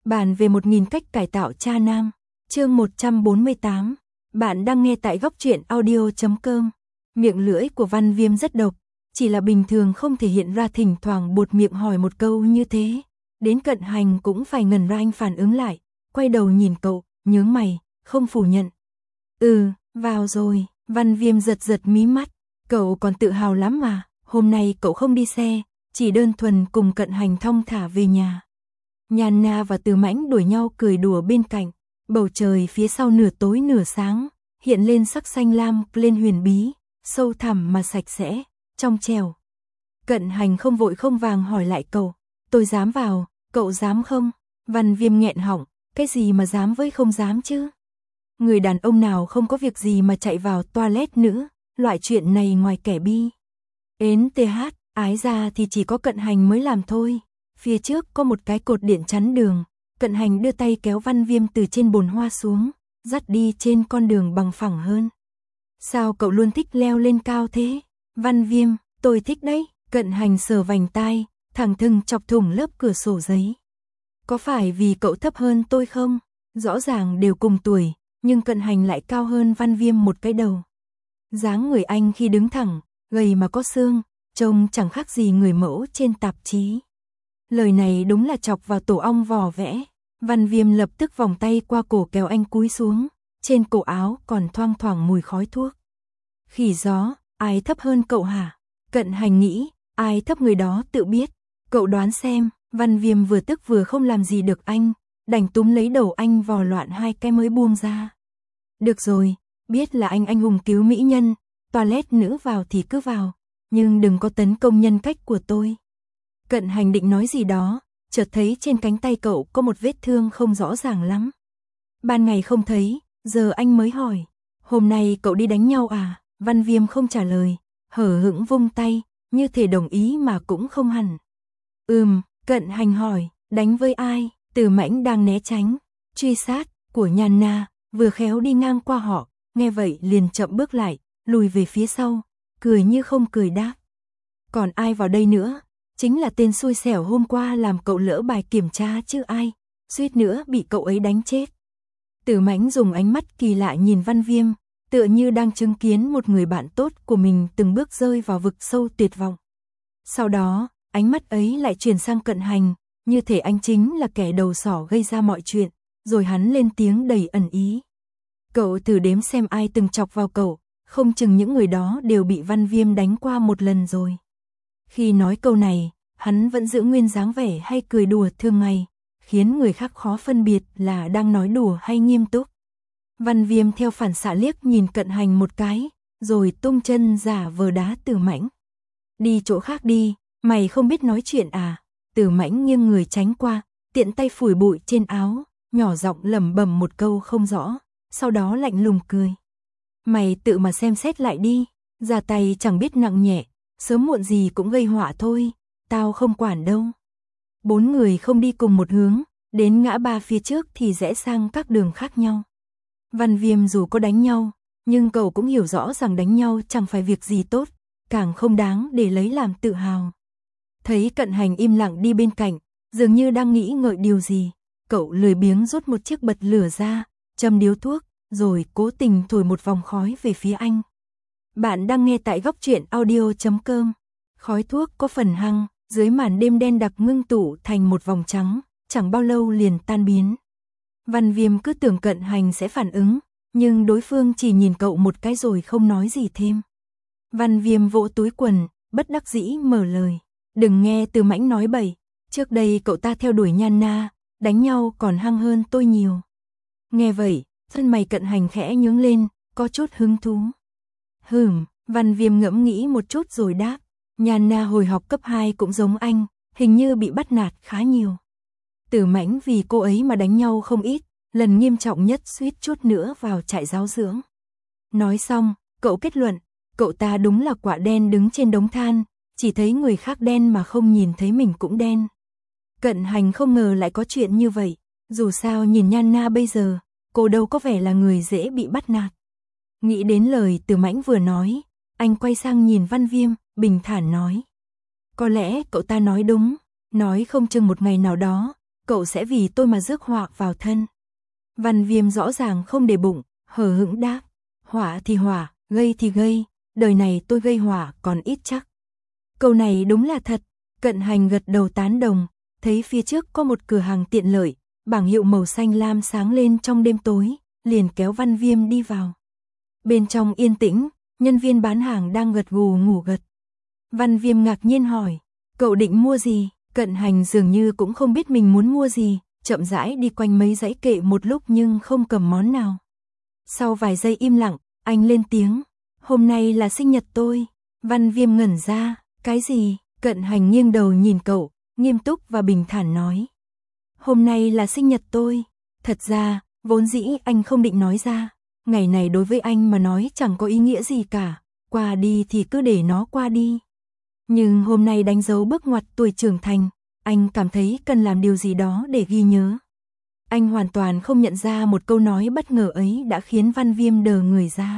Bàn về 1000 cách cải tạo cha nam, chương 148. Bạn đang nghe tại góc truyện audio.com. Miệng lưỡi của Văn Viêm rất độc, chỉ là bình thường không thể hiện ra, thỉnh thoảng buột miệng hỏi một câu như thế. Đến Cận Hành cũng phải ngẩn ra, anh phản ứng lại, quay đầu nhìn cậu, nhướng mày, không phủ nhận. Vào rồi, Văn Viêm giật giật mí mắt, cậu còn tự hào lắm mà, hôm nay cậu không đi xe, chỉ đơn thuần cùng Cận Hành thong thả về nhà. Nhan Na và Từ Mãnh đuổi nhau cười đùa bên cạnh, bầu trời phía sau nửa tối nửa sáng, hiện lên sắc xanh lam lên huyền bí, sâu thẳm mà sạch sẽ, trong trẻo. Cận Hành không vội không vàng hỏi lại cậu, tôi dám vào, cậu dám không? Văn Viêm nghẹn họng, cái gì mà dám với không dám chứ? Người đàn ông nào không có việc gì mà chạy vào toilet nữa, loại chuyện này ngoài kẻ bi ến TH, ái ra thì chỉ có Cận Hành mới làm thôi. Phía trước có một cái cột điện chắn đường, Cận Hành đưa tay kéo Văn Viêm từ trên bồn hoa xuống, dắt đi trên con đường bằng phẳng hơn. Sao cậu luôn thích leo lên cao thế? Văn Viêm, tôi thích đấy. Cận Hành sờ vành tai, thẳng thừng chọc thủng lớp cửa sổ giấy. Có phải vì cậu thấp hơn tôi không? Rõ ràng đều cùng tuổi, nhưng Cận Hành lại cao hơn Văn Viêm một cái đầu. Dáng người anh khi đứng thẳng, gầy mà có xương, trông chẳng khác gì người mẫu trên tạp chí. Lời này đúng là chọc vào tổ ong vò vẽ. Văn Viêm lập tức vòng tay qua cổ kéo anh cúi xuống, trên cổ áo còn thoang thoảng mùi khói thuốc. Khỉ gió, ai thấp hơn cậu hả? Cận Hành nghĩ, ai thấp người đó tự biết. Cậu đoán xem. Văn Viêm vừa tức vừa không làm gì được anh, đành túm lấy đầu anh vò loạn hai cái mới buông ra. Được rồi, biết là anh hùng cứu mỹ nhân, toilet nữ vào thì cứ vào, nhưng đừng có tấn công nhân cách của tôi. Cận Hành định nói gì đó, chợt thấy trên cánh tay cậu có một vết thương không rõ ràng lắm. Ban ngày không thấy, giờ anh mới hỏi, hôm nay cậu đi đánh nhau à? Văn Viêm không trả lời, hở hững vung tay, như thể đồng ý mà cũng không hẳn. Cận Hành hỏi, đánh với ai? Từ Mãnh đang né tránh truy sát của Nhan Na, vừa khéo đi ngang qua họ, nghe vậy liền chậm bước lại, lùi về phía sau, cười như không cười đáp. Còn ai vào đây nữa? Chính là tên xui xẻo hôm qua làm cậu lỡ bài kiểm tra chứ ai, suýt nữa bị cậu ấy đánh chết. Từ Mãnh dùng ánh mắt kỳ lạ nhìn Văn Viêm, tựa như đang chứng kiến một người bạn tốt của mình từng bước rơi vào vực sâu tuyệt vọng. Sau đó, ánh mắt ấy lại chuyển sang Cận Hành, như thể anh chính là kẻ đầu sỏ gây ra mọi chuyện, rồi hắn lên tiếng đầy ẩn ý. Cậu thử đếm xem ai từng chọc vào cậu, không chừng những người đó đều bị Văn Viêm đánh qua một lần rồi. Khi nói câu này, hắn vẫn giữ nguyên dáng vẻ hay cười đùa thường ngày, khiến người khác khó phân biệt là đang nói đùa hay nghiêm túc. Văn Viêm theo phản xạ liếc nhìn Cận Hành một cái, rồi tung chân giả vờ đá Từ Mãnh. Đi chỗ khác đi, mày không biết nói chuyện à? Từ Mãnh nghiêng người tránh qua, tiện tay phủi bụi trên áo, nhỏ giọng lẩm bẩm một câu không rõ, sau đó lạnh lùng cười. Mày tự mà xem xét lại đi, ra tay chẳng biết nặng nhẹ, sớm muộn gì cũng gây họa thôi, tao không quản đâu. Bốn người không đi cùng một hướng, đến ngã ba phía trước thì rẽ sang các đường khác nhau. Văn Viêm dù có đánh nhau, nhưng cậu cũng hiểu rõ rằng đánh nhau chẳng phải việc gì tốt, càng không đáng để lấy làm tự hào. Thấy Cận Hành im lặng đi bên cạnh, dường như đang nghĩ ngợi điều gì, cậu lười biếng rút một chiếc bật lửa ra, châm điếu thuốc, rồi cố tình thổi một vòng khói về phía anh. Bạn đang nghe tại góc truyện audio.com. Khói thuốc có phần hăng, dưới màn đêm đen đặc ngưng tụ thành một vòng trắng, chẳng bao lâu liền tan biến. Văn Viêm cứ tưởng Cận Hành sẽ phản ứng, nhưng đối phương chỉ nhìn cậu một cái rồi không nói gì thêm. Văn Viêm vỗ túi quần, bất đắc dĩ mở lời. Đừng nghe Từ Mãnh nói bậy, trước đây cậu ta theo đuổi Nhan Na, đánh nhau còn hăng hơn tôi nhiều. Nghe vậy, thân mày Cận Hành khẽ nhướng lên, có chút hứng thú. Văn Viêm ngẫm nghĩ một chút rồi đáp, Nhan Na hồi học cấp 2 cũng giống anh, hình như bị bắt nạt khá nhiều. Từ Mãnh vì cô ấy mà đánh nhau không ít, lần nghiêm trọng nhất suýt chút nữa vào trại giáo dưỡng. Nói xong, cậu kết luận, cậu ta đúng là quả đen đứng trên đống than, chỉ thấy người khác đen mà không nhìn thấy mình cũng đen. Cận Hành không ngờ lại có chuyện như vậy, dù sao nhìn Nhan Na bây giờ, cô đâu có vẻ là người dễ bị bắt nạt. Nghĩ đến lời Từ Mãnh vừa nói, anh quay sang nhìn Văn Viêm, bình thản nói. Có lẽ cậu ta nói đúng, nói không chừng một ngày nào đó, cậu sẽ vì tôi mà rước họa vào thân. Văn Viêm rõ ràng không để bụng, hờ hững đáp, họa thì họa, gây thì gây, đời này tôi gây họa còn ít chắc. Câu này đúng là thật, Cận Hành gật đầu tán đồng, thấy phía trước có một cửa hàng tiện lợi, bảng hiệu màu xanh lam sáng lên trong đêm tối, liền kéo Văn Viêm đi vào. Bên trong yên tĩnh, nhân viên bán hàng đang gật gù ngủ gật. Văn Viêm ngạc nhiên hỏi, cậu định mua gì? Cận Hành dường như cũng không biết mình muốn mua gì, chậm rãi đi quanh mấy dãy kệ một lúc nhưng không cầm món nào. Sau vài giây im lặng, anh lên tiếng, hôm nay là sinh nhật tôi. Văn Viêm ngẩn ra, cái gì? Cận Hành nghiêng đầu nhìn cậu, nghiêm túc và bình thản nói, hôm nay là sinh nhật tôi. Thật ra, vốn dĩ anh không định nói ra, ngày này đối với anh mà nói chẳng có ý nghĩa gì cả, qua đi thì cứ để nó qua đi. Nhưng hôm nay đánh dấu bước ngoặt tuổi trưởng thành, anh cảm thấy cần làm điều gì đó để ghi nhớ. Anh hoàn toàn không nhận ra một câu nói bất ngờ ấy đã khiến Văn Viêm đờ người ra.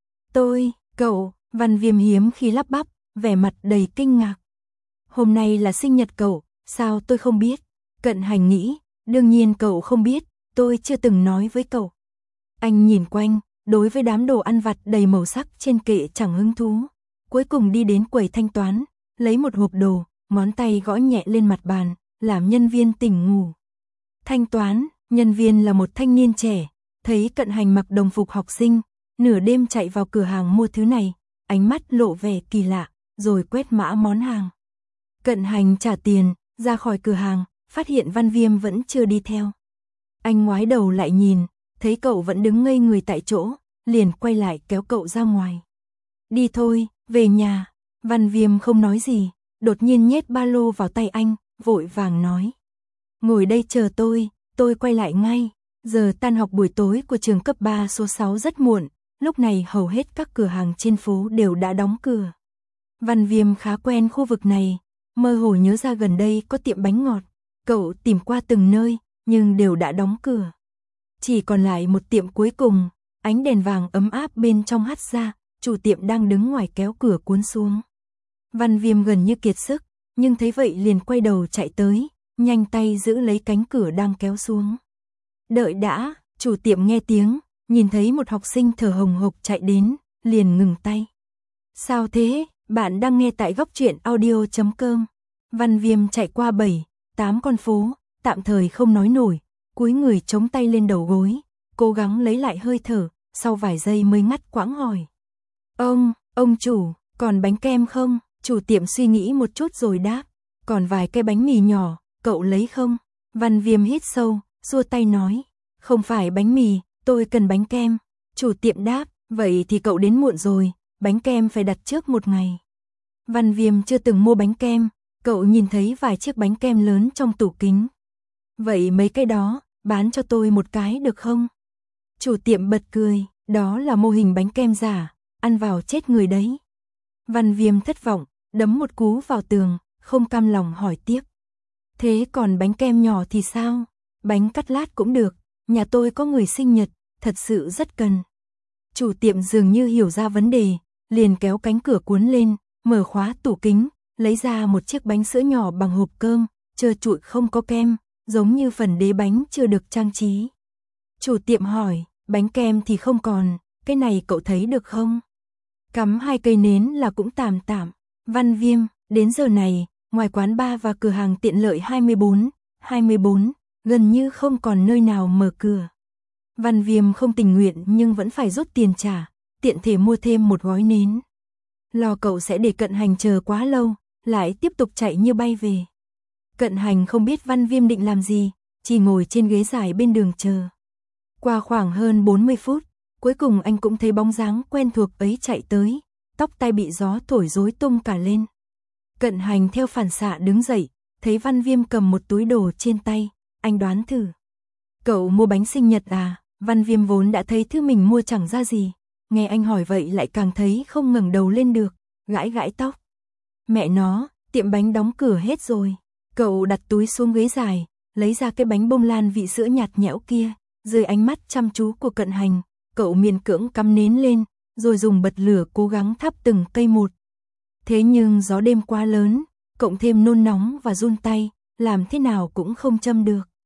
Tôi, cậu, Văn Viêm hiếm khi lắp bắp, vẻ mặt đầy kinh ngạc. Hôm nay là sinh nhật cậu, sao tôi không biết? Cận Hành nghĩ, đương nhiên cậu không biết, tôi chưa từng nói với cậu. Anh nhìn quanh, đối với đám đồ ăn vặt đầy màu sắc trên kệ chẳng hứng thú. Cuối cùng đi đến quầy thanh toán, lấy một hộp đồ, ngón tay gõ nhẹ lên mặt bàn, làm nhân viên tỉnh ngủ. Thanh toán, nhân viên là một thanh niên trẻ, thấy Cận Hành mặc đồng phục học sinh, nửa đêm chạy vào cửa hàng mua thứ này, ánh mắt lộ vẻ kỳ lạ, rồi quét mã món hàng. Cận Hành trả tiền, ra khỏi cửa hàng, phát hiện Văn Viêm vẫn chưa đi theo. Anh ngoái đầu lại nhìn, thấy cậu vẫn đứng ngây người tại chỗ, liền quay lại kéo cậu ra ngoài. Đi thôi, về nhà. Văn Viêm không nói gì, đột nhiên nhét ba lô vào tay anh, vội vàng nói. Ngồi đây chờ tôi quay lại ngay. Giờ tan học buổi tối của trường cấp 3 số 6 rất muộn, lúc này hầu hết các cửa hàng trên phố đều đã đóng cửa. Văn Viêm khá quen khu vực này, mơ hồ nhớ ra gần đây có tiệm bánh ngọt, cậu tìm qua từng nơi, nhưng đều đã đóng cửa. Chỉ còn lại một tiệm cuối cùng, ánh đèn vàng ấm áp bên trong hắt ra, chủ tiệm đang đứng ngoài kéo cửa cuốn xuống. Văn Viêm gần như kiệt sức, nhưng thấy vậy liền quay đầu chạy tới, nhanh tay giữ lấy cánh cửa đang kéo xuống. Đợi đã, chủ tiệm nghe tiếng, nhìn thấy một học sinh thở hồng hộc chạy đến, liền ngừng tay. Sao thế, bạn đang nghe tại Góc Truyện Audio.com. Văn Viêm chạy qua 7-8 con phố, tạm thời không nói nổi, cúi người chống tay lên đầu gối, cố gắng lấy lại hơi thở, sau vài giây mới ngắt quãng hỏi. Ông chủ, còn bánh kem không? Chủ tiệm suy nghĩ một chút rồi đáp, còn vài cái bánh mì nhỏ, cậu lấy không? Văn Viêm hít sâu, xua tay nói, không phải bánh mì, tôi cần bánh kem. Chủ tiệm đáp, vậy thì cậu đến muộn rồi, bánh kem phải đặt trước một ngày. Văn Viêm chưa từng mua bánh kem, cậu nhìn thấy vài chiếc bánh kem lớn trong tủ kính. Vậy mấy cái đó, bán cho tôi một cái được không? Chủ tiệm bật cười, đó là mô hình bánh kem giả, ăn vào chết người đấy. Văn Viêm thất vọng, đấm một cú vào tường, không cam lòng hỏi tiếp. Thế còn bánh kem nhỏ thì sao? Bánh cắt lát cũng được, nhà tôi có người sinh nhật, thật sự rất cần. Chủ tiệm dường như hiểu ra vấn đề, liền kéo cánh cửa cuốn lên, mở khóa tủ kính, lấy ra một chiếc bánh sữa nhỏ bằng hộp cơm, trơ trụi không có kem, giống như phần đế bánh chưa được trang trí. Chủ tiệm hỏi, bánh kem thì không còn, cái này cậu thấy được không? Cắm 2 cây nến là cũng tạm tạm. Văn Viêm, đến giờ này, ngoài quán bar và cửa hàng tiện lợi 24, gần như không còn nơi nào mở cửa. Văn Viêm không tình nguyện nhưng vẫn phải rút tiền trả, tiện thể mua thêm một gói nến. Lo cậu sẽ để Cận Hành chờ quá lâu, lại tiếp tục chạy như bay về. Cận Hành không biết Văn Viêm định làm gì, chỉ ngồi trên ghế dài bên đường chờ. Qua khoảng hơn 40 phút, cuối cùng anh cũng thấy bóng dáng quen thuộc ấy chạy tới, tóc tai bị gió thổi rối tung cả lên. Cận Hành theo phản xạ đứng dậy, thấy Văn Viêm cầm một túi đồ trên tay, anh đoán thử. Cậu mua bánh sinh nhật à? Văn Viêm vốn đã thấy thứ mình mua chẳng ra gì, nghe anh hỏi vậy lại càng thấy không ngẩng đầu lên được, gãi gãi tóc. Mẹ nó, tiệm bánh đóng cửa hết rồi. Cậu đặt túi xuống ghế dài, lấy ra cái bánh bông lan vị sữa nhạt nhẽo kia, dưới ánh mắt chăm chú của Cận Hành, cậu miễn cưỡng cắm nến lên, rồi dùng bật lửa cố gắng thắp từng cây một. Thế nhưng gió đêm quá lớn, cộng thêm nôn nóng và run tay, làm thế nào cũng không châm được.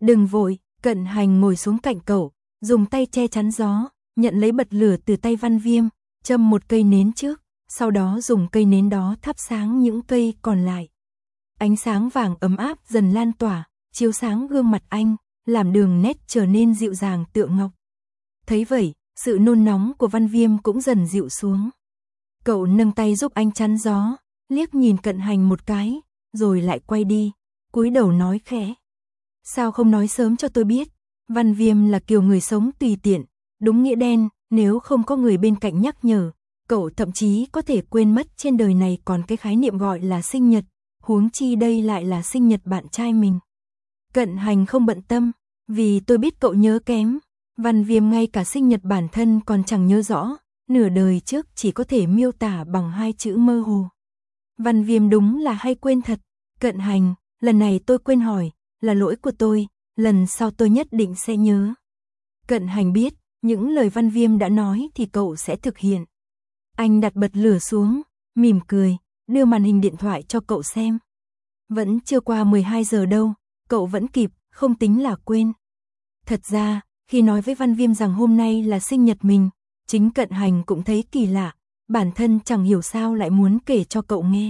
Đừng vội, Cận Hành ngồi xuống cạnh cậu, dùng tay che chắn gió, nhận lấy bật lửa từ tay Văn Viêm, châm một cây nến trước, sau đó dùng cây nến đó thắp sáng những cây còn lại. Ánh sáng vàng ấm áp dần lan tỏa, chiếu sáng gương mặt anh, làm đường nét trở nên dịu dàng tựa ngọc. Thấy vậy, sự nôn nóng của Văn Viêm cũng dần dịu xuống. Cậu nâng tay giúp anh chắn gió, liếc nhìn Cận Hành một cái, rồi lại quay đi, cúi đầu nói khẽ. Sao không nói sớm cho tôi biết? Văn Viêm là kiểu người sống tùy tiện, đúng nghĩa đen, nếu không có người bên cạnh nhắc nhở, cậu thậm chí có thể quên mất trên đời này còn cái khái niệm gọi là sinh nhật, huống chi đây lại là sinh nhật bạn trai mình. Cận Hành không bận tâm, vì tôi biết cậu nhớ kém. Văn Viêm ngay cả sinh nhật bản thân còn chẳng nhớ rõ, nửa đời trước chỉ có thể miêu tả bằng 2 chữ mơ hồ. Văn Viêm đúng là hay quên thật. Cận Hành, lần này tôi quên hỏi, là lỗi của tôi, lần sau tôi nhất định sẽ nhớ. Cận Hành biết, những lời Văn Viêm đã nói thì cậu sẽ thực hiện. Anh đặt bật lửa xuống, mỉm cười, đưa màn hình điện thoại cho cậu xem. Vẫn chưa qua 12 giờ đâu, cậu vẫn kịp, không tính là quên. Thật ra, khi nói với Văn Viêm rằng hôm nay là sinh nhật mình, chính Cận Hành cũng thấy kỳ lạ, bản thân chẳng hiểu sao lại muốn kể cho cậu nghe.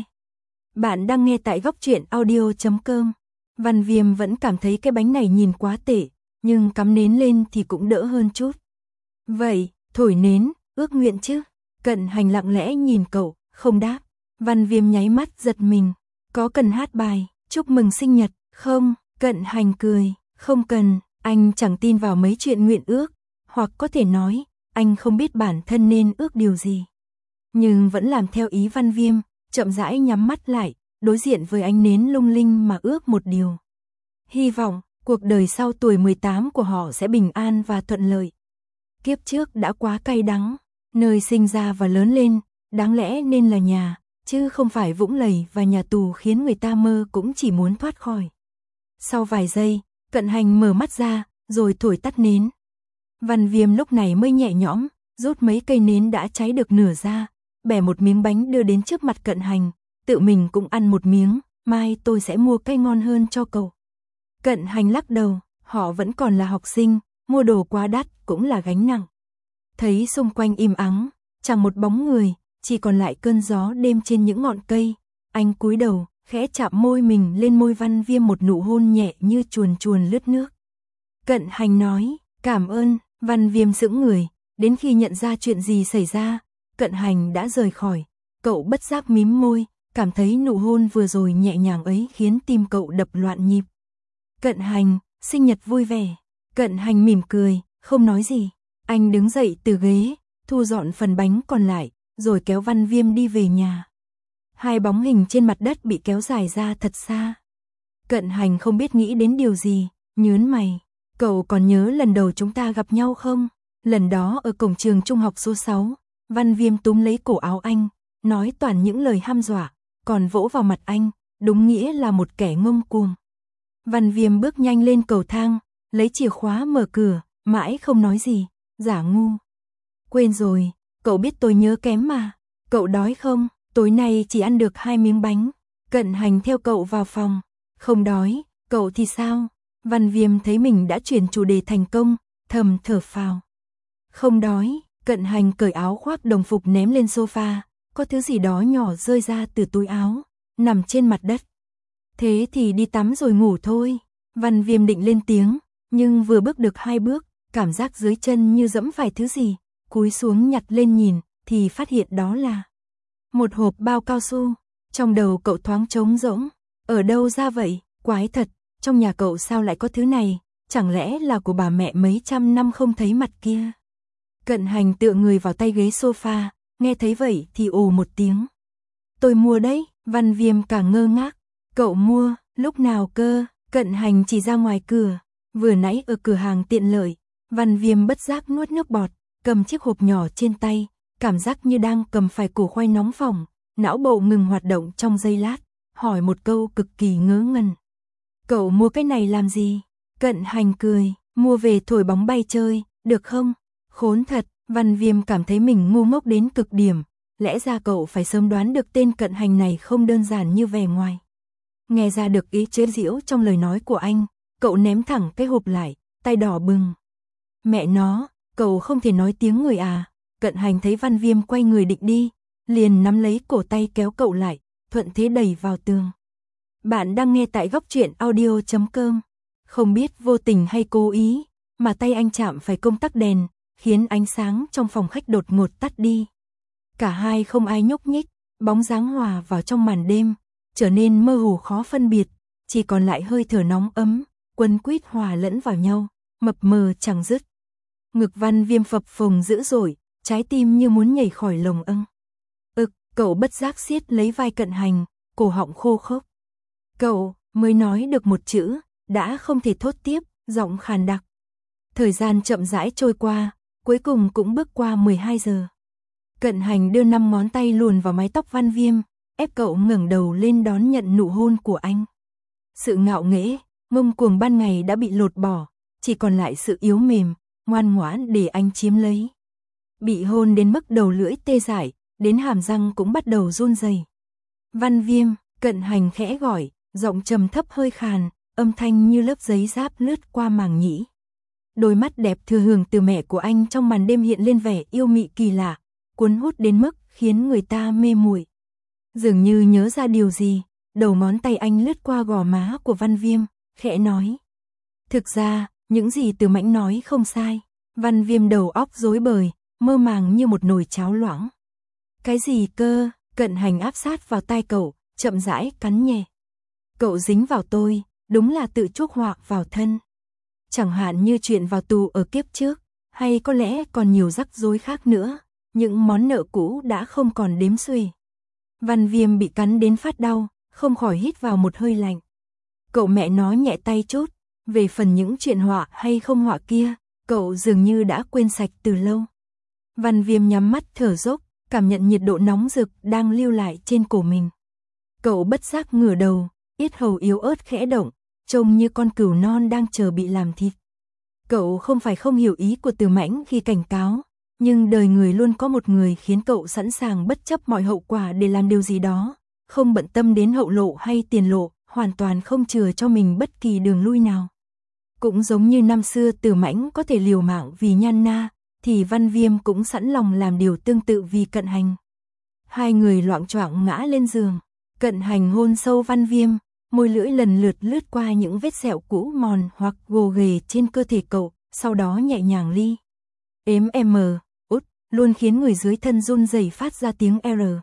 Bạn đang nghe tại góc truyện audio.com. Văn Viêm vẫn cảm thấy cái bánh này nhìn quá tệ, nhưng cắm nến lên thì cũng đỡ hơn chút. Vậy, thổi nến, ước nguyện chứ? Cận Hành lặng lẽ nhìn cậu, không đáp. Văn Viêm nháy mắt giật mình. Có cần hát bài, chúc mừng sinh nhật, không? Cận Hành cười, không cần, anh chẳng tin vào mấy chuyện nguyện ước, hoặc có thể nói, anh không biết bản thân nên ước điều gì. Nhưng vẫn làm theo ý Văn Viêm, chậm rãi nhắm mắt lại, đối diện với ánh nến lung linh mà ước một điều. Hy vọng, cuộc đời sau tuổi 18 của họ sẽ bình an và thuận lợi. Kiếp trước đã quá cay đắng, nơi sinh ra và lớn lên, đáng lẽ nên là nhà, chứ không phải vũng lầy và nhà tù khiến người ta mơ cũng chỉ muốn thoát khỏi. Sau vài giây, Cận Hành mở mắt ra, rồi thổi tắt nến. Văn Viêm lúc này mới nhẹ nhõm, rút mấy cây nến đã cháy được nửa ra, bẻ một miếng bánh đưa đến trước mặt Cận Hành, tự mình cũng ăn một miếng, mai tôi sẽ mua cây ngon hơn cho cậu. Cận Hành lắc đầu, họ vẫn còn là học sinh, mua đồ quá đắt cũng là gánh nặng. Thấy xung quanh im ắng, chẳng một bóng người, chỉ còn lại cơn gió đêm trên những ngọn cây, anh cúi đầu, khẽ chạm môi mình lên môi Văn Viêm một nụ hôn nhẹ như chuồn chuồn lướt nước. Cận Hành nói, cảm ơn. Văn Viêm sững người, đến khi nhận ra chuyện gì xảy ra, Cận Hành đã rời khỏi. Cậu bất giác mím môi, cảm thấy nụ hôn vừa rồi nhẹ nhàng ấy khiến tim cậu đập loạn nhịp. Cận Hành, sinh nhật vui vẻ. Cận Hành mỉm cười, không nói gì. Anh đứng dậy từ ghế, thu dọn phần bánh còn lại, rồi kéo Văn Viêm đi về nhà. Hai bóng hình trên mặt đất bị kéo dài ra thật xa. Cận Hành không biết nghĩ đến điều gì, nhớn mày. Cậu còn nhớ lần đầu chúng ta gặp nhau không? Lần đó ở cổng trường trung học số 6, Văn Viêm túm lấy cổ áo anh, nói toàn những lời hăm dọa, còn vỗ vào mặt anh, đúng nghĩa là một kẻ ngông cuồng. Văn Viêm bước nhanh lên cầu thang, lấy chìa khóa mở cửa, mãi không nói gì, giả ngu. Quên rồi, cậu biết tôi nhớ kém mà. Cậu đói không? Tối nay chỉ ăn được 2 miếng bánh. Cận Hành theo cậu vào phòng. Không đói, cậu thì sao? Văn Viêm thấy mình đã chuyển chủ đề thành công, thầm thở phào. Không đói. Cận Hành cởi áo khoác đồng phục ném lên sofa, có thứ gì đó nhỏ rơi ra từ túi áo, nằm trên mặt đất. Thế thì đi tắm rồi ngủ thôi. Văn Viêm định lên tiếng, nhưng vừa bước được 2 bước, cảm giác dưới chân như dẫm phải thứ gì, cúi xuống nhặt lên nhìn, thì phát hiện đó là một hộp bao cao su. Trong đầu cậu thoáng trống rỗng, ở đâu ra vậy? Quái thật, trong nhà cậu sao lại có thứ này? Chẳng lẽ là của bà mẹ mấy trăm năm không thấy mặt kia? Cận Hành tựa người vào tay ghế sofa, nghe thấy vậy thì ồ một tiếng. Tôi mua đấy. Văn Viêm càng ngơ ngác. Cậu mua, lúc nào cơ? Cận Hành chỉ ra ngoài cửa, vừa nãy ở cửa hàng tiện lợi. Văn Viêm bất giác nuốt nước bọt, cầm chiếc hộp nhỏ trên tay, cảm giác như đang cầm phải củ khoai nóng phỏng, não bộ ngừng hoạt động trong giây lát, hỏi một câu cực kỳ ngớ ngẩn. Cậu mua cái này làm gì? Cận Hành cười, mua về thổi bóng bay chơi, được không? Khốn thật, Văn Viêm cảm thấy mình ngu ngốc đến cực điểm, lẽ ra cậu phải sớm đoán được tên Cận Hành này không đơn giản như vẻ ngoài. Nghe ra được ý chế giễu trong lời nói của anh, cậu ném thẳng cái hộp lại, tay đỏ bừng. Mẹ nó, cậu không thể nói tiếng người à? Cận Hành thấy Văn Viêm quay người định đi, liền nắm lấy cổ tay kéo cậu lại, thuận thế đẩy vào tường. Bạn đang nghe tại Góc Truyện Audio.com. Không biết vô tình hay cố ý, mà tay anh chạm phải công tắc đèn, khiến ánh sáng trong phòng khách đột ngột tắt đi. Cả hai không ai nhúc nhích, bóng dáng hòa vào trong màn đêm, trở nên mơ hồ khó phân biệt, chỉ còn lại hơi thở nóng ấm, quấn quýt hòa lẫn vào nhau, mập mờ chẳng dứt. Ngực Văn Viêm phập phồng dữ dội, trái tim như muốn nhảy khỏi lồng âng. Cậu bất giác siết lấy vai Cận Hành, cổ họng khô khốc. Cậu mới nói được một chữ, đã không thể thốt tiếp, giọng khàn đặc. Thời gian chậm rãi trôi qua, cuối cùng cũng bước qua 12 giờ. Cận Hành đưa 5 ngón tay luồn vào mái tóc Văn Viêm, ép cậu ngẩng đầu lên đón nhận nụ hôn của anh. Sự ngạo nghễ, ngông cuồng ban ngày đã bị lột bỏ, chỉ còn lại sự yếu mềm, ngoan ngoãn để anh chiếm lấy. Bị hôn đến mức đầu lưỡi tê dại, đến hàm răng cũng bắt đầu run rẩy. Văn Viêm, Cận Hành khẽ gọi, giọng trầm thấp hơi khàn, âm thanh như lớp giấy giáp lướt qua màng nhĩ. Đôi mắt đẹp thừa hưởng từ mẹ của anh trong màn đêm hiện lên vẻ yêu mị kỳ lạ, cuốn hút đến mức khiến người ta mê muội. Dường như nhớ ra điều gì, đầu ngón tay anh lướt qua gò má của Văn Viêm, khẽ nói. Thực ra, những gì Từ Mãnh nói không sai. Văn Viêm đầu óc rối bời, mơ màng như một nồi cháo loãng. Cái gì cơ? Cận Hành áp sát vào tai cậu, chậm rãi cắn nhẹ. Cậu dính vào tôi, đúng là tự chuốc họa vào thân. Chẳng hạn như chuyện vào tù ở kiếp trước, hay có lẽ còn nhiều rắc rối khác nữa, những món nợ cũ đã không còn đếm xuể. Văn Viêm bị cắn đến phát đau, không khỏi hít vào một hơi lạnh. Cậu mẹ nói nhẹ tay chút, về phần những chuyện họa hay không họa kia, cậu dường như đã quên sạch từ lâu. Văn Viêm nhắm mắt thở dốc, cảm nhận nhiệt độ nóng rực đang lưu lại trên cổ mình. Cậu bất giác ngửa đầu, yết hầu yếu ớt khẽ động, trông như con cừu non đang chờ bị làm thịt. Cậu không phải không hiểu ý của Từ Mãnh khi cảnh cáo, nhưng đời người luôn có một người khiến cậu sẵn sàng bất chấp mọi hậu quả để làm điều gì đó, không bận tâm đến hậu lộ hay tiền lộ, hoàn toàn không chừa cho mình bất kỳ đường lui nào. Cũng giống như năm xưa Từ Mãnh có thể liều mạng vì Nhan Na, thì Văn Viêm cũng sẵn lòng làm điều tương tự vì Cận Hành. Hai người loạng choạng ngã lên giường, Cận Hành hôn sâu Văn Viêm, môi lưỡi lần lượt lướt qua những vết sẹo cũ mòn hoặc gồ ghề trên cơ thể cậu, sau đó nhẹ nhàng li. Ếm út, luôn khiến người dưới thân run rẩy phát ra tiếng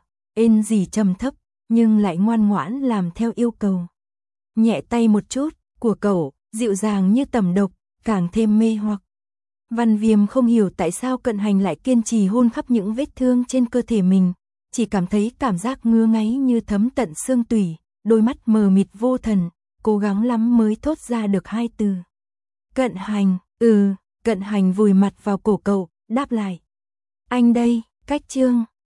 ên gì trầm thấp, nhưng lại ngoan ngoãn làm theo yêu cầu. Nhẹ tay một chút, của cậu, dịu dàng như tẩm độc, càng thêm mê hoặc. Văn Viêm không hiểu tại sao Cận Hành lại kiên trì hôn khắp những vết thương trên cơ thể mình, chỉ cảm thấy cảm giác ngứa ngáy như thấm tận xương tủy, đôi mắt mờ mịt vô thần, cố gắng lắm mới thốt ra được 2 từ. Cận Hành, Cận Hành vùi mặt vào cổ cậu, đáp lại. Anh đây, cách chương.